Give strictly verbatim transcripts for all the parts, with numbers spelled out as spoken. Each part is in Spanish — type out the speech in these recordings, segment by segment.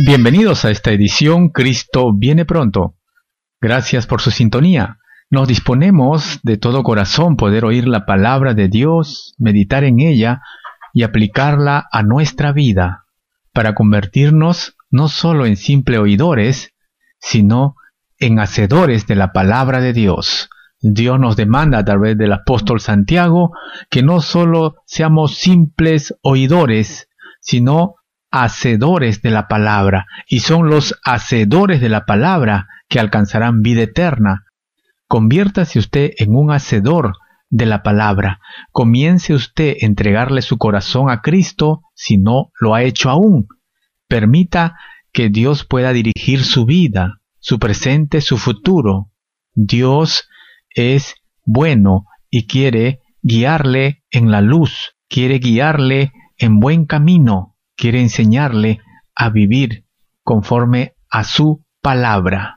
Bienvenidos a esta edición Cristo viene pronto. Gracias por su sintonía. Nos disponemos de todo corazón poder oír la palabra de Dios, meditar en ella y aplicarla a nuestra vida, para convertirnos no solo en simples oidores, sino en hacedores de la palabra de Dios. Dios nos demanda a través del apóstol Santiago que no solo seamos simples oidores, sino hacedores de la palabra, y son los hacedores de la palabra que alcanzarán vida eterna. Conviértase usted en un hacedor de la palabra. Comience usted a entregarle su corazón a Cristo si no lo ha hecho aún. Permita que Dios pueda dirigir su vida, su presente, su futuro. Dios es bueno y quiere guiarle en la luz, quiere guiarle en buen camino. Quiere enseñarle a vivir conforme a su palabra.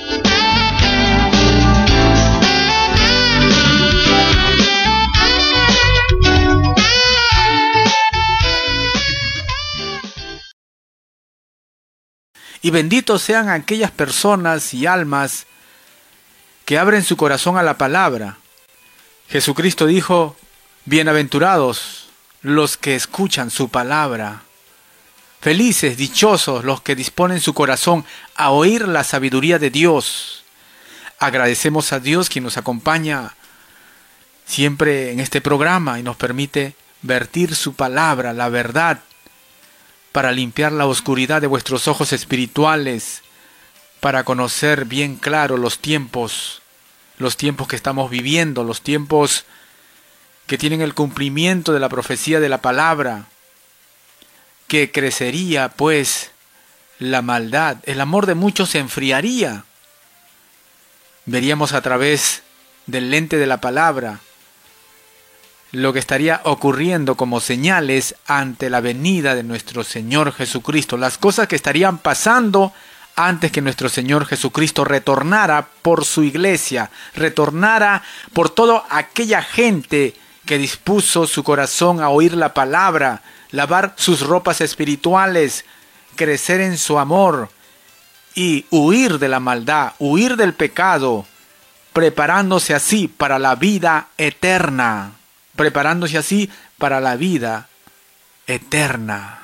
Y benditos sean aquellas personas y almas que abren su corazón a la palabra. Jesucristo dijo: bienaventurados los que escuchan su palabra. Felices, dichosos los que disponen su corazón a oír la sabiduría de Dios. Agradecemos a Dios quien nos acompaña siempre en este programa y nos permite vertir su palabra, la verdad, para limpiar la oscuridad de vuestros ojos espirituales, para conocer bien claro los tiempos, los tiempos que estamos viviendo, los tiempos que tienen el cumplimiento de la profecía de la palabra, que crecería pues la maldad, el amor de muchos se enfriaría. Veríamos a través del lente de la palabra lo que estaría ocurriendo como señales ante la venida de nuestro Señor Jesucristo, las cosas que estarían pasando antes que nuestro Señor Jesucristo retornara por su iglesia, retornara por toda aquella gente que dispuso su corazón a oír la palabra, lavar sus ropas espirituales, crecer en su amor y huir de la maldad, huir del pecado, preparándose así para la vida eterna, preparándose así para la vida eterna.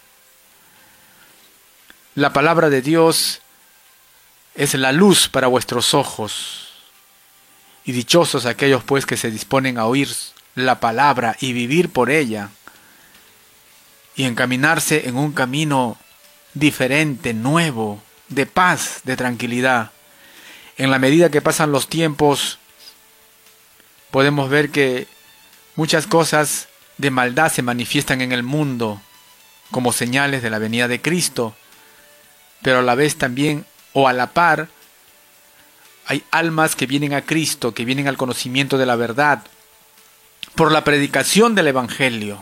La palabra de Dios es la luz para vuestros ojos, y dichosos aquellos pues que se disponen a oír la palabra y vivir por ella, y encaminarse en un camino diferente, nuevo, de paz, de tranquilidad. En la medida que pasan los tiempos, podemos ver que muchas cosas de maldad se manifiestan en el mundo como señales de la venida de Cristo, pero a la vez también, o a la par, hay almas que vienen a Cristo, que vienen al conocimiento de la verdad, por la predicación del Evangelio.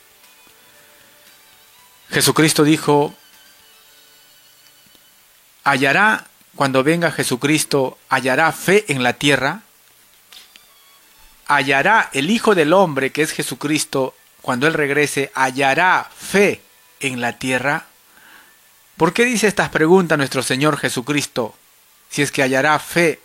Jesucristo dijo: ¿hallará, cuando venga Jesucristo, hallará fe en la tierra? ¿Hallará el Hijo del Hombre, que es Jesucristo, cuando Él regrese, hallará fe en la tierra? ¿Por qué dice estas preguntas nuestro Señor Jesucristo, si es que hallará fe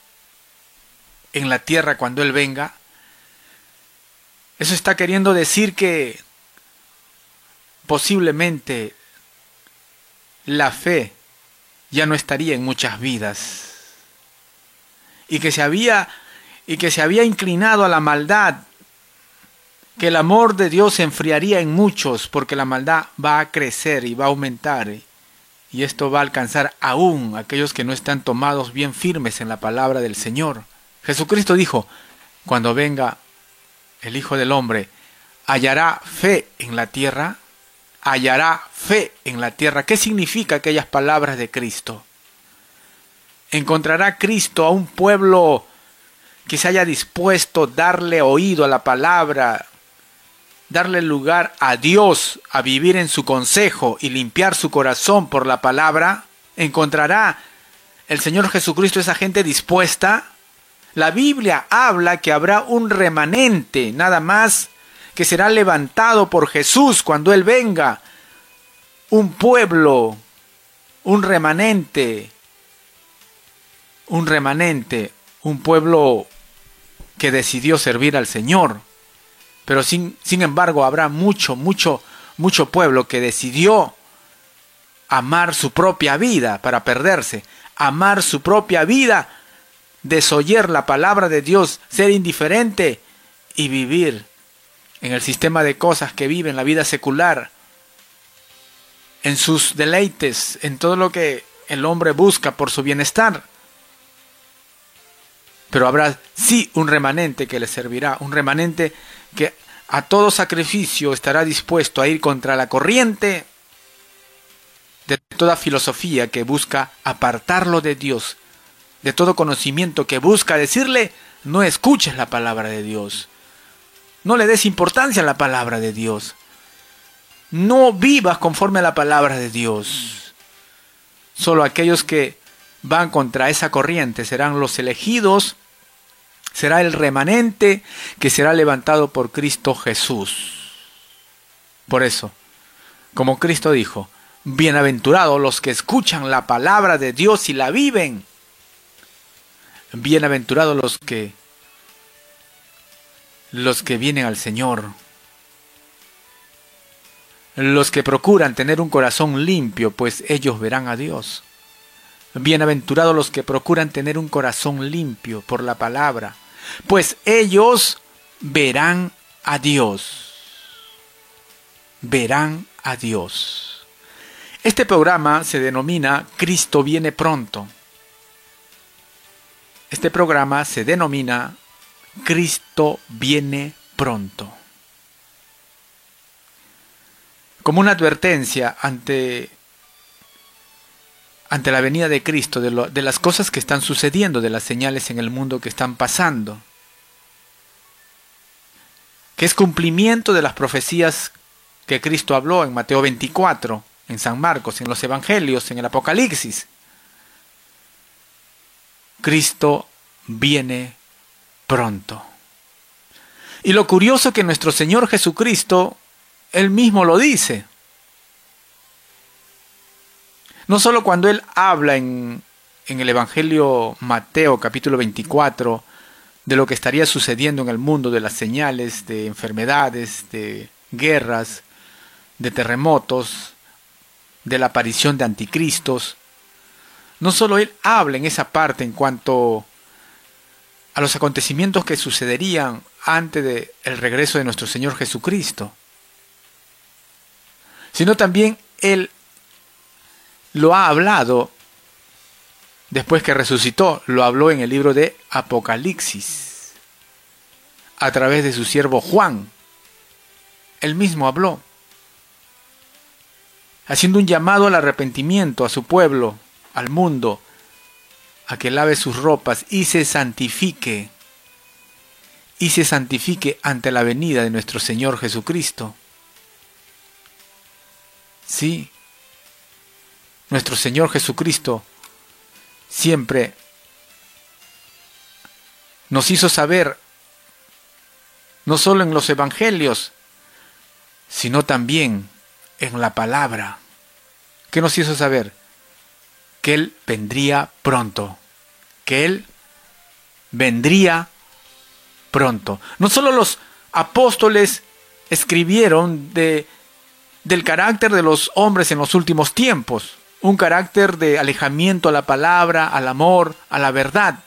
en la tierra cuando Él venga? Eso está queriendo decir que posiblemente la fe ya no estaría en muchas vidas, y que se había y que se había inclinado a la maldad, que el amor de Dios se enfriaría en muchos, porque la maldad va a crecer y va a aumentar, y esto va a alcanzar aún a aquellos que no están tomados bien firmes en la palabra del Señor. Jesucristo dijo: cuando venga el Hijo del Hombre, ¿hallará fe en la tierra? Hallará fe en la tierra. ¿Qué significa aquellas palabras de Cristo? ¿Encontrará Cristo a un pueblo que se haya dispuesto a darle oído a la palabra, darle lugar a Dios, a vivir en su consejo y limpiar su corazón por la palabra? ¿Encontrará el Señor Jesucristo esa gente dispuesta? La Biblia habla que habrá un remanente, nada más, que será levantado por Jesús cuando Él venga. Un pueblo un remanente, un remanente, un pueblo que decidió servir al Señor. Pero sin, sin embargo habrá mucho, mucho, mucho pueblo que decidió amar su propia vida para perderse, amar su propia vida, desoyer la palabra de Dios, ser indiferente y vivir en el sistema de cosas que vive en la vida secular, en sus deleites, en todo lo que el hombre busca por su bienestar. Pero habrá sí un remanente que le servirá, un remanente que a todo sacrificio estará dispuesto a ir contra la corriente de toda filosofía que busca apartarlo de Dios, de todo conocimiento que busca decirle: no escuches la palabra de Dios, no le des importancia a la palabra de Dios, no vivas conforme a la palabra de Dios. Solo aquellos que van contra esa corriente serán los elegidos, será el remanente que será levantado por Cristo Jesús. Por eso, como Cristo dijo, bienaventurados los que escuchan la palabra de Dios y la viven. Bienaventurados los que los que vienen al Señor, los que procuran tener un corazón limpio, pues ellos verán a Dios. Bienaventurados los que procuran tener un corazón limpio por la palabra, pues ellos verán a Dios. Verán a Dios. Este programa se denomina Cristo viene pronto. Este programa se denomina Cristo viene pronto. Como una advertencia ante, ante la venida de Cristo, de, lo, de las cosas que están sucediendo, de las señales en el mundo que están pasando, que es cumplimiento de las profecías que Cristo habló en Mateo veinticuatro, en San Marcos, en los Evangelios, en el Apocalipsis. Cristo viene pronto. Y lo curioso que nuestro Señor Jesucristo, Él mismo lo dice. No solo cuando Él habla en, en el Evangelio Mateo capítulo veinticuatro de lo que estaría sucediendo en el mundo, de las señales, de enfermedades, de guerras, de terremotos, de la aparición de anticristos. No solo Él habla en esa parte en cuanto a los acontecimientos que sucederían antes del regreso de nuestro Señor Jesucristo, sino también Él lo ha hablado después que resucitó, lo habló en el libro de Apocalipsis, a través de su siervo Juan. Él mismo habló, haciendo un llamado al arrepentimiento a su pueblo, al mundo, a que lave sus ropas y se santifique, y se santifique ante la venida de nuestro Señor Jesucristo. Sí, nuestro Señor Jesucristo siempre nos hizo saber, no solo en los evangelios, sino también en la palabra. ¿Qué nos hizo saber? Que Él vendría pronto, que Él vendría pronto. No solo los apóstoles escribieron de, del carácter de los hombres en los últimos tiempos, un carácter de alejamiento a la palabra, al amor, a la verdad,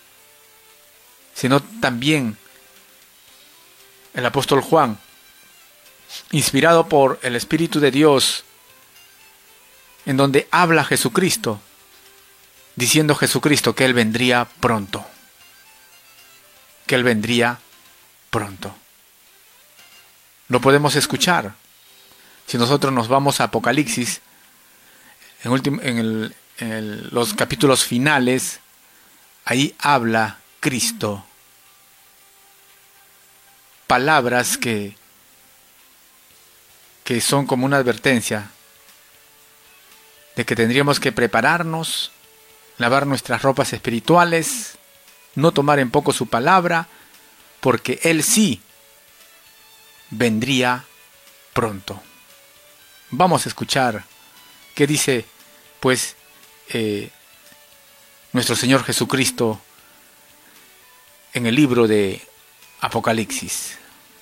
sino también el apóstol Juan, inspirado por el Espíritu de Dios, en donde habla Jesucristo, diciendo Jesucristo que Él vendría pronto, que Él vendría pronto. Lo podemos escuchar. Si nosotros nos vamos a Apocalipsis, en, ultim- en, el, en el, los capítulos finales, ahí habla Cristo. Palabras que, que son como una advertencia de que tendríamos que prepararnos, lavar nuestras ropas espirituales, no tomar en poco su palabra, porque Él sí vendría pronto. Vamos a escuchar qué dice pues eh, nuestro Señor Jesucristo en el libro de Apocalipsis.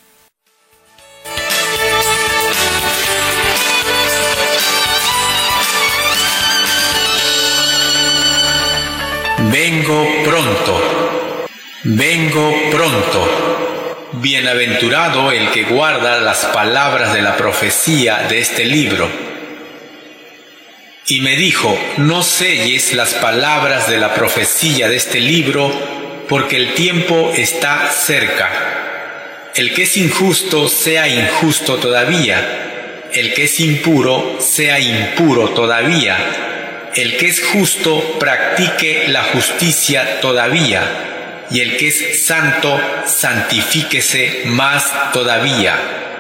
Vengo pronto, vengo pronto. Bienaventurado el que guarda las palabras de la profecía de este libro. Y me dijo, no selles las palabras de la profecía de este libro, porque el tiempo está cerca. El que es injusto sea injusto todavía, el que es impuro sea impuro todavía. El que es justo practique la justicia todavía, y el que es santo santifíquese más todavía.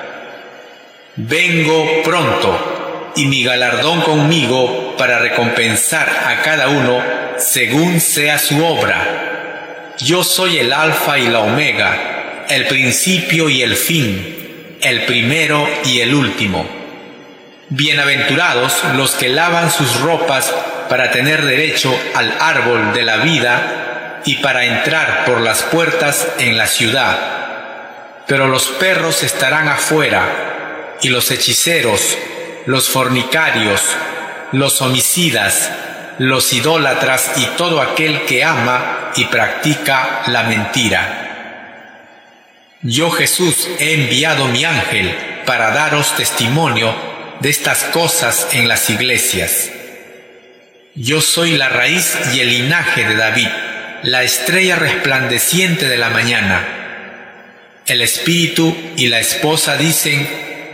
Vengo pronto, y mi galardón conmigo para recompensar a cada uno según sea su obra. Yo soy el Alfa y la Omega, el principio y el fin, el primero y el último. Bienaventurados los que lavan sus ropas para tener derecho al árbol de la vida y para entrar por las puertas en la ciudad. Pero los perros estarán afuera, y los hechiceros, los fornicarios, los homicidas, los idólatras y todo aquel que ama y practica la mentira. Yo, Jesús, he enviado mi ángel para daros testimonio de estas cosas en las iglesias. Yo soy la raíz y el linaje de David, la estrella resplandeciente de la mañana. El espíritu y la esposa dicen,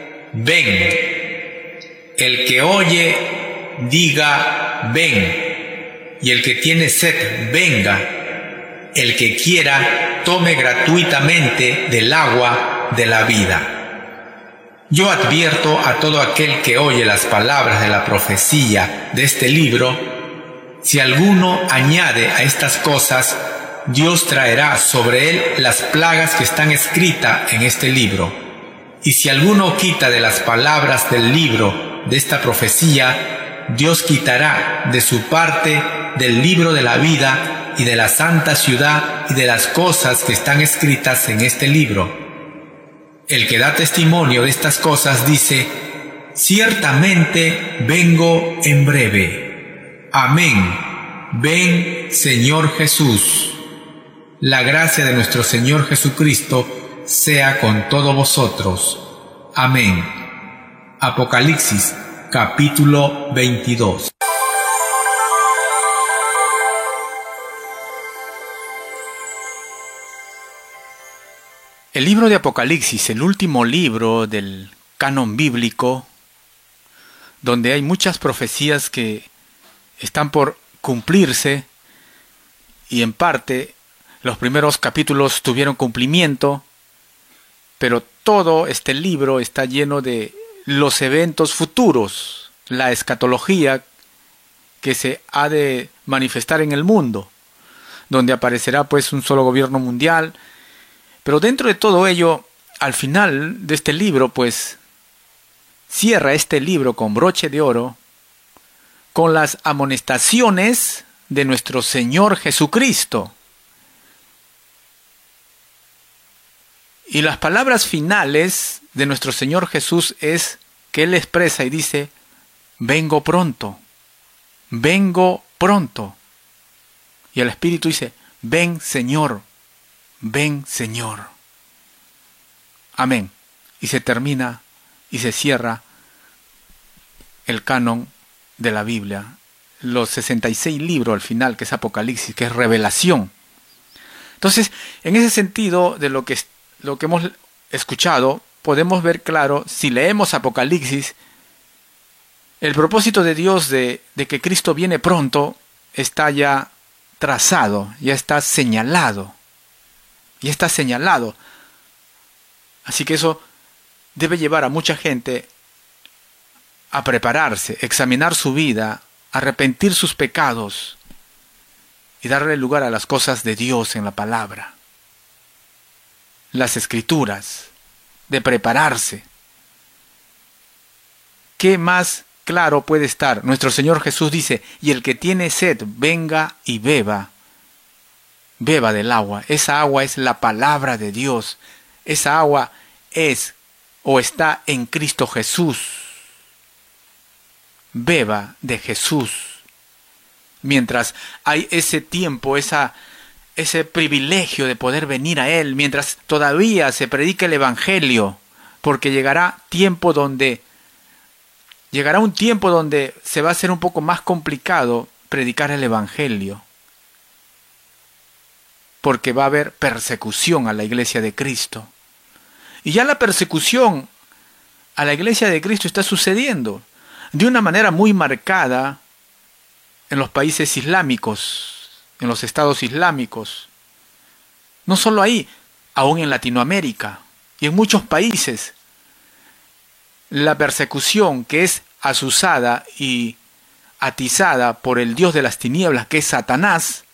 ven. El que oye, diga, ven. Y el que tiene sed, venga. El que quiera, tome gratuitamente del agua de la vida. Yo advierto a todo aquel que oye las palabras de la profecía de este libro, si alguno añade a estas cosas, Dios traerá sobre él las plagas que están escritas en este libro. Y si alguno quita de las palabras del libro de esta profecía, Dios quitará de su parte del libro de la vida y de la santa ciudad y de las cosas que están escritas en este libro. El que da testimonio de estas cosas dice, ciertamente vengo en breve. Amén. Ven, Señor Jesús. La gracia de nuestro Señor Jesucristo sea con todos vosotros. Amén. Apocalipsis, capítulo veintidós. El libro de Apocalipsis, el último libro del canon bíblico, donde hay muchas profecías que están por cumplirse, y en parte los primeros capítulos tuvieron cumplimiento, pero todo este libro está lleno de los eventos futuros, la escatología que se ha de manifestar en el mundo, donde aparecerá pues un solo gobierno mundial. Pero dentro de todo ello, al final de este libro, pues, cierra este libro con broche de oro, con las amonestaciones de nuestro Señor Jesucristo. Y las palabras finales de nuestro Señor Jesús es que Él expresa y dice, vengo pronto, vengo pronto. Y el Espíritu dice, ven Señor. Ven, Señor. Amén. Y se termina y se cierra el canon de la Biblia. Los sesenta y seis libros al final, que es Apocalipsis, que es revelación. Entonces, en ese sentido de lo que, lo que hemos escuchado, podemos ver claro, si leemos Apocalipsis, el propósito de Dios de, de que Cristo viene pronto está ya trazado, ya está señalado. Y está señalado. Así que eso debe llevar a mucha gente a prepararse, examinar su vida, arrepentir sus pecados y darle lugar a las cosas de Dios en la palabra, las escrituras, de prepararse. ¿Qué más claro puede estar. Nuestro Señor Jesús dice, y el que tiene sed, venga y beba. Beba del agua. Esa agua es la palabra de Dios. Esa agua es o está en Cristo Jesús. Beba de Jesús. Mientras hay ese tiempo, esa, ese privilegio de poder venir a Él, mientras todavía se predica el Evangelio, porque llegará tiempo donde, llegará un tiempo donde se va a hacer un poco más complicado predicar el Evangelio, porque va a haber persecución a la iglesia de Cristo. Y ya la persecución a la iglesia de Cristo está sucediendo de una manera muy marcada en los países islámicos, en los estados islámicos. No solo ahí, aún en Latinoamérica y en muchos países. La persecución que es azuzada y atizada por el Dios de las tinieblas, que es Satanás,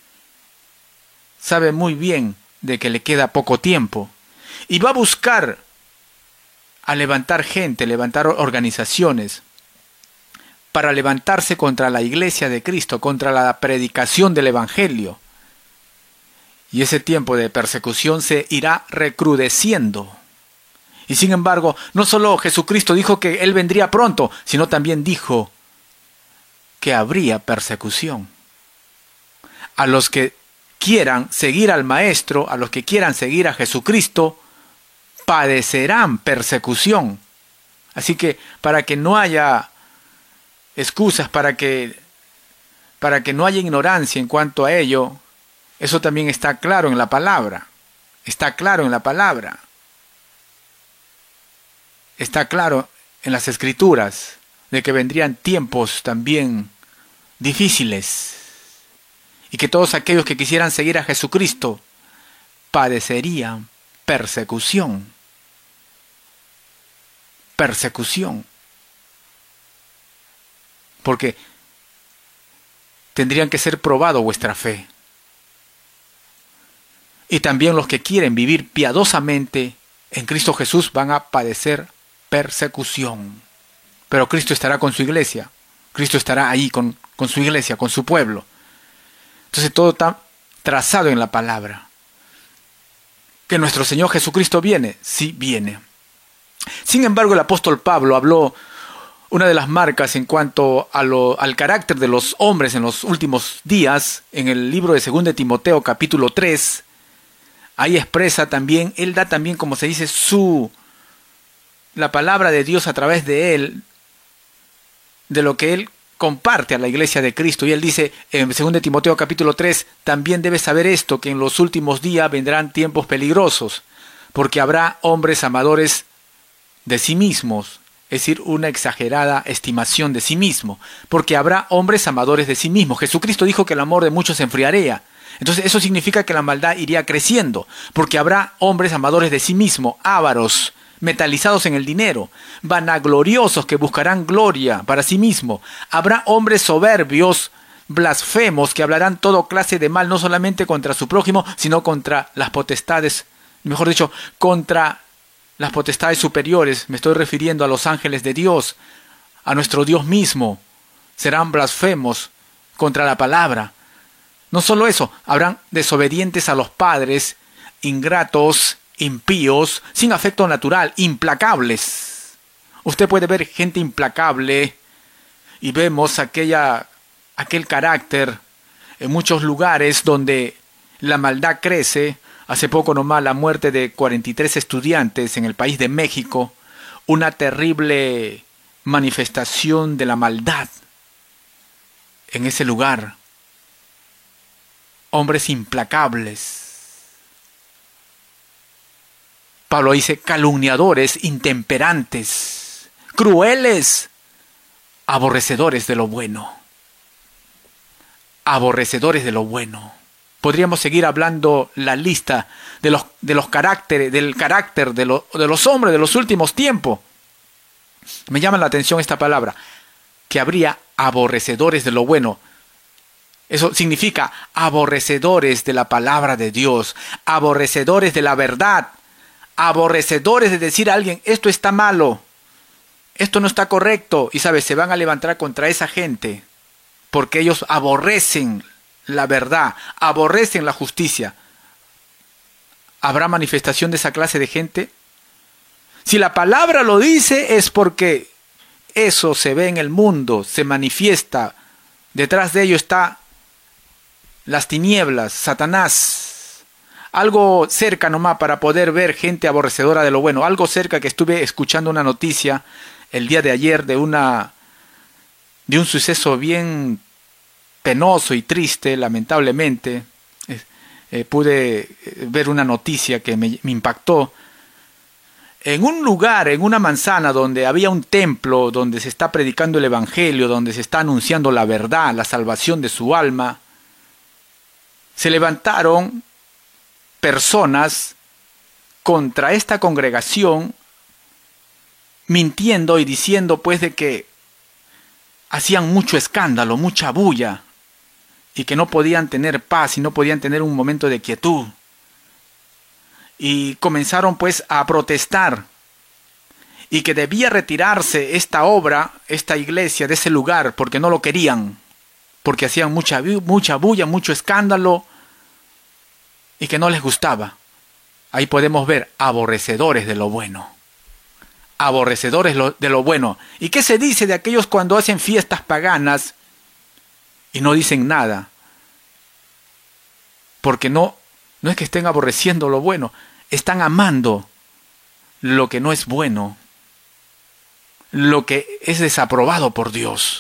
sabe muy bien de que le queda poco tiempo y va a buscar a levantar gente, levantar organizaciones para levantarse contra la iglesia de Cristo, contra la predicación del Evangelio. Y ese tiempo de persecución se irá recrudeciendo. Y sin embargo, no solo Jesucristo dijo que Él vendría pronto, sino también dijo que habría persecución. A los que quieran seguir al Maestro, a los que quieran seguir a Jesucristo, padecerán persecución. Así que para que no haya excusas, para que, para que no haya ignorancia en cuanto a ello, eso también está claro en la palabra. Está claro en la palabra. Está claro en las Escrituras de que vendrían tiempos también difíciles y que todos aquellos que quisieran seguir a Jesucristo padecerían persecución. Persecución. Porque tendrían que ser probado vuestra fe. Y también los que quieren vivir piadosamente en Cristo Jesús van a padecer persecución. Pero Cristo estará con su iglesia. Cristo estará ahí con, con su iglesia, con su pueblo. Entonces todo está trazado en la palabra. ¿Que nuestro Señor Jesucristo viene? Sí, viene. Sin embargo, el apóstol Pablo habló una de las marcas en cuanto a lo, al carácter de los hombres en los últimos días, en el libro de Segunda de Timoteo, capítulo tres. Ahí expresa también, él da también, como se dice, su, la palabra de Dios a través de él, de lo que él comparte a la iglesia de Cristo. Y él dice en Segunda de Timoteo, capítulo tres, también debes saber esto, que en los últimos días vendrán tiempos peligrosos, porque habrá hombres amadores de sí mismos, es decir, una exagerada estimación de sí mismo, porque habrá hombres amadores de sí mismos. Jesucristo dijo que el amor de muchos se enfriaría. Entonces eso significa que la maldad iría creciendo, porque habrá hombres amadores de sí mismos, ávaros, metalizados en el dinero, vanagloriosos que buscarán gloria para sí mismos. Habrá hombres soberbios, blasfemos, que hablarán toda clase de mal, no solamente contra su prójimo, sino contra las potestades, mejor dicho, contra las potestades superiores. Me estoy refiriendo a los ángeles de Dios, a nuestro Dios mismo. Serán blasfemos contra la palabra. No solo eso, habrán desobedientes a los padres, ingratos, impíos, sin afecto natural, implacables. Usted puede ver gente implacable y vemos aquella, aquel carácter en muchos lugares donde la maldad crece. Hace poco nomás la muerte de cuarenta y tres estudiantes en el país de México, una terrible manifestación de la maldad en ese lugar. Hombres implacables. Pablo dice calumniadores, intemperantes, crueles, aborrecedores de lo bueno. Aborrecedores de lo bueno. Podríamos seguir hablando la lista de los, de los caracteres, del carácter de, lo, de los hombres de los últimos tiempos. Me llama la atención esta palabra, que habría aborrecedores de lo bueno. Eso significa aborrecedores de la palabra de Dios, aborrecedores de la verdad, aborrecedores de decir a alguien, esto está malo, esto no está correcto. Y sabes, se van a levantar contra esa gente, porque ellos aborrecen la verdad, aborrecen la justicia. ¿Habrá manifestación de esa clase de gente? Si la palabra lo dice, es porque eso se ve en el mundo, se manifiesta. Detrás de ello está las tinieblas, Satanás. Algo cerca nomás para poder ver gente aborrecedora de lo bueno. Algo cerca que estuve escuchando una noticia el día de ayer de una de un suceso bien penoso y triste, lamentablemente. Eh, eh, pude ver una noticia que me, me impactó. En un lugar, en una manzana donde había un templo, donde se está predicando el evangelio, donde se está anunciando la verdad, la salvación de su alma, se levantaron personas contra esta congregación, mintiendo y diciendo pues de que hacían mucho escándalo, mucha bulla, y que no podían tener paz y no podían tener un momento de quietud. Y comenzaron pues a protestar, y que debía retirarse esta obra, esta iglesia de ese lugar, porque no lo querían, porque hacían mucha, mucha bulla, mucho escándalo, y que no les gustaba. Ahí podemos ver aborrecedores de lo bueno. Aborrecedores de lo bueno. ¿Y qué se dice de aquellos cuando hacen fiestas paganas y no dicen nada? Porque no, no es que estén aborreciendo lo bueno, están amando lo que no es bueno, lo que es desaprobado por Dios.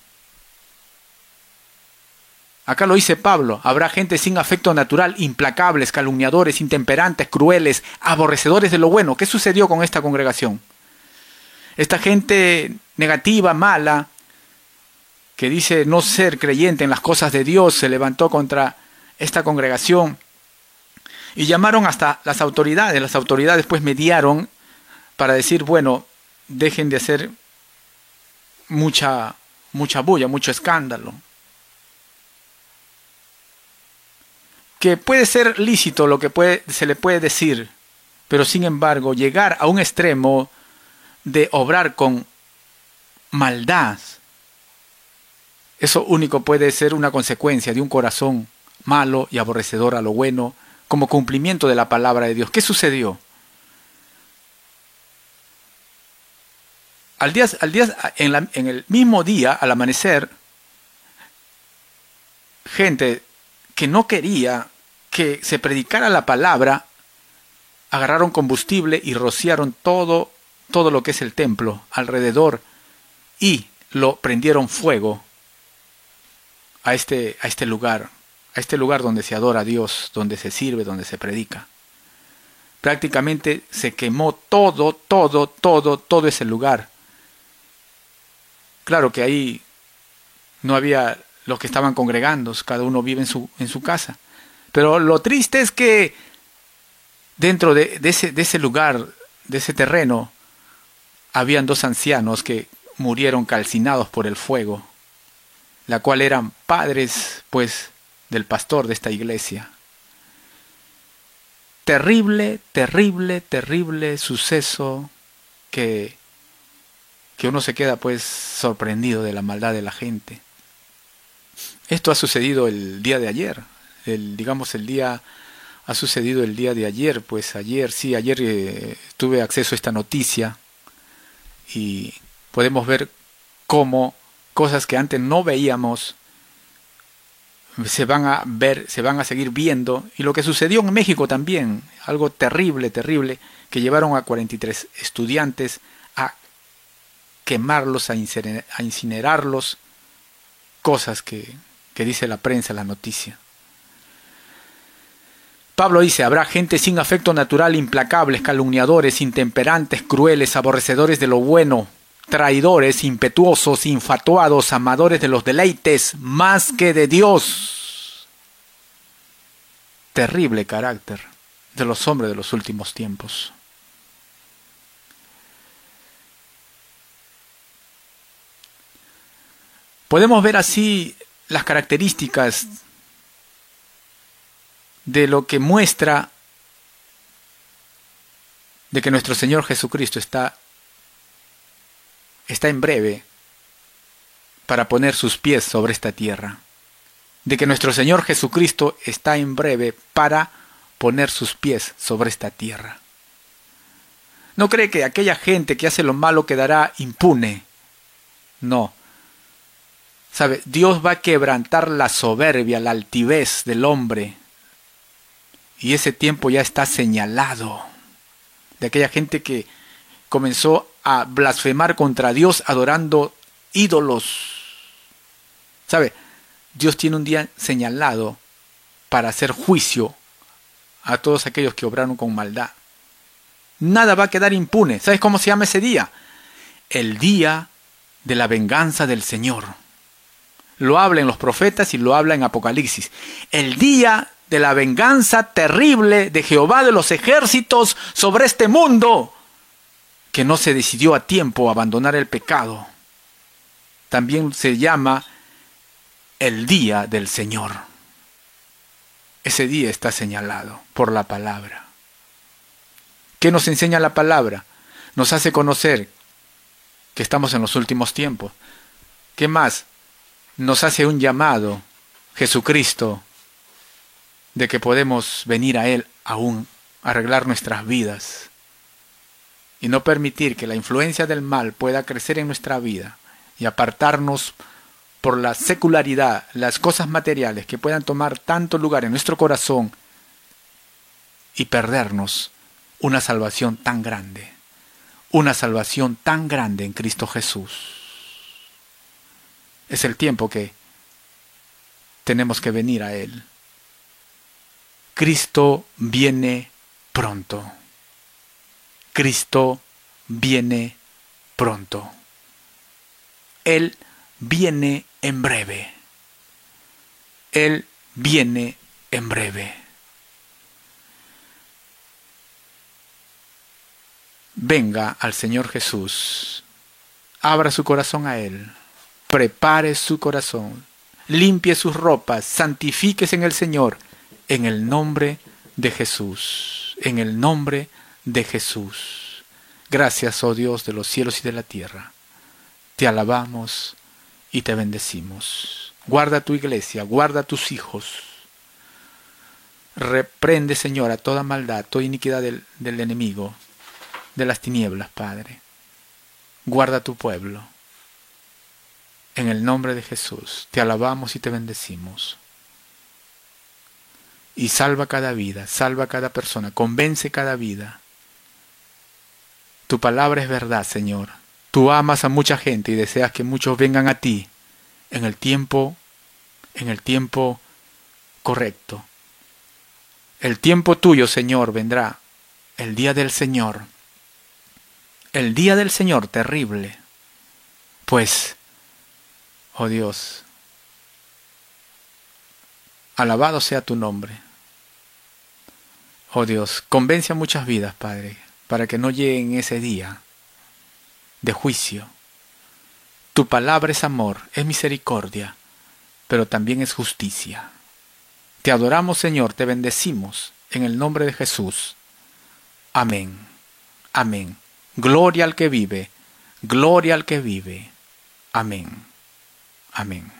Acá lo dice Pablo: habrá gente sin afecto natural, implacables, calumniadores, intemperantes, crueles, aborrecedores de lo bueno. ¿Qué sucedió con esta congregación? Esta gente negativa, mala, que dice no ser creyente en las cosas de Dios, se levantó contra esta congregación y llamaron hasta las autoridades. Las autoridades pues mediaron para decir, bueno, dejen de hacer mucha, mucha bulla, mucho escándalo. Que puede ser lícito lo que puede, se le puede decir, pero sin embargo llegar a un extremo de obrar con maldad, eso único puede ser una consecuencia de un corazón malo y aborrecedor a lo bueno, como cumplimiento de la palabra de Dios. ¿Qué sucedió? Al día, al día, en, la, en el mismo día, al amanecer, gente que no quería que se predicara la palabra, agarraron combustible y rociaron todo, todo lo que es el templo alrededor y lo prendieron fuego a este, a este lugar, a este lugar donde se adora a Dios, donde se sirve, donde se predica. Prácticamente se quemó todo, todo, todo, todo ese lugar. Claro que ahí no había los que estaban congregando, cada uno vive en su, en su casa. Pero lo triste es que dentro de, de, ese, de ese lugar, de ese terreno, habían dos ancianos que murieron calcinados por el fuego, la cual eran padres, pues, del pastor de esta iglesia. Terrible, terrible, terrible suceso que, que uno se queda, pues, sorprendido de la maldad de la gente. Esto ha sucedido el día de ayer, el, digamos el día, ha sucedido el día de ayer, pues ayer, sí, ayer eh, tuve acceso a esta noticia y podemos ver cómo cosas que antes no veíamos se van a ver, se van a seguir viendo, y lo que sucedió en México también, algo terrible, terrible, que llevaron a cuarenta y tres estudiantes a quemarlos, a incinerar, a incinerarlos, cosas que, que dice la prensa, la noticia. Pablo dice: habrá gente sin afecto natural, implacables, calumniadores, intemperantes, crueles, aborrecedores de lo bueno, traidores, impetuosos, infatuados, amadores de los deleites más que de Dios. Terrible carácter de los hombres de los últimos tiempos. Podemos ver así las características de lo que muestra de que nuestro Señor Jesucristo está está en breve para poner sus pies sobre esta tierra. De que nuestro Señor Jesucristo está en breve para poner sus pies sobre esta tierra. ¿No cree que aquella gente que hace lo malo quedará impune? No. ¿Sabe? Dios va a quebrantar la soberbia, la altivez del hombre. Y ese tiempo ya está señalado. De aquella gente que comenzó a blasfemar contra Dios adorando ídolos. ¿Sabe? Dios tiene un día señalado para hacer juicio a todos aquellos que obraron con maldad. Nada va a quedar impune. ¿Sabes cómo se llama ese día? El día de la venganza del Señor. Lo habla en los profetas y lo habla en Apocalipsis. El día de la venganza terrible de Jehová de los ejércitos sobre este mundo, que no se decidió a tiempo a abandonar el pecado. También se llama el día del Señor. Ese día está señalado por la palabra. ¿Qué nos enseña la palabra? Nos hace conocer que estamos en los últimos tiempos. ¿Qué más? Nos hace un llamado, Jesucristo, de que podemos venir a Él aún, a arreglar nuestras vidas y no permitir que la influencia del mal pueda crecer en nuestra vida y apartarnos por la secularidad, las cosas materiales que puedan tomar tanto lugar en nuestro corazón y perdernos una salvación tan grande, una salvación tan grande en Cristo Jesús. Es el tiempo que tenemos que venir a Él. Cristo viene pronto. Cristo viene pronto. Él viene en breve. Él viene en breve. Venga al Señor Jesús. Abra su corazón a Él. Prepare su corazón. Limpie sus ropas. Santifíquese en el Señor. En el nombre de Jesús. En el nombre de Jesús. Gracias, oh Dios de los cielos y de la tierra. Te alabamos y te bendecimos. Guarda tu iglesia, guarda tus hijos. Reprende, Señor, a toda maldad, toda iniquidad del, del enemigo, de las tinieblas, Padre. Guarda tu pueblo. En el nombre de Jesús, te alabamos y te bendecimos. Y salva cada vida, salva cada persona, convence cada vida. Tu palabra es verdad, Señor. Tú amas a mucha gente y deseas que muchos vengan a ti en el tiempo, en el tiempo correcto. El tiempo tuyo, Señor, vendrá. El día del Señor. El día del Señor terrible. Pues, oh Dios, alabado sea tu nombre. Oh Dios, convence a muchas vidas, Padre, para que no lleguen ese día de juicio. Tu palabra es amor, es misericordia, pero también es justicia. Te adoramos, Señor, te bendecimos en el nombre de Jesús. Amén. Amén. Gloria al que vive, gloria al que vive. Amén. Amén.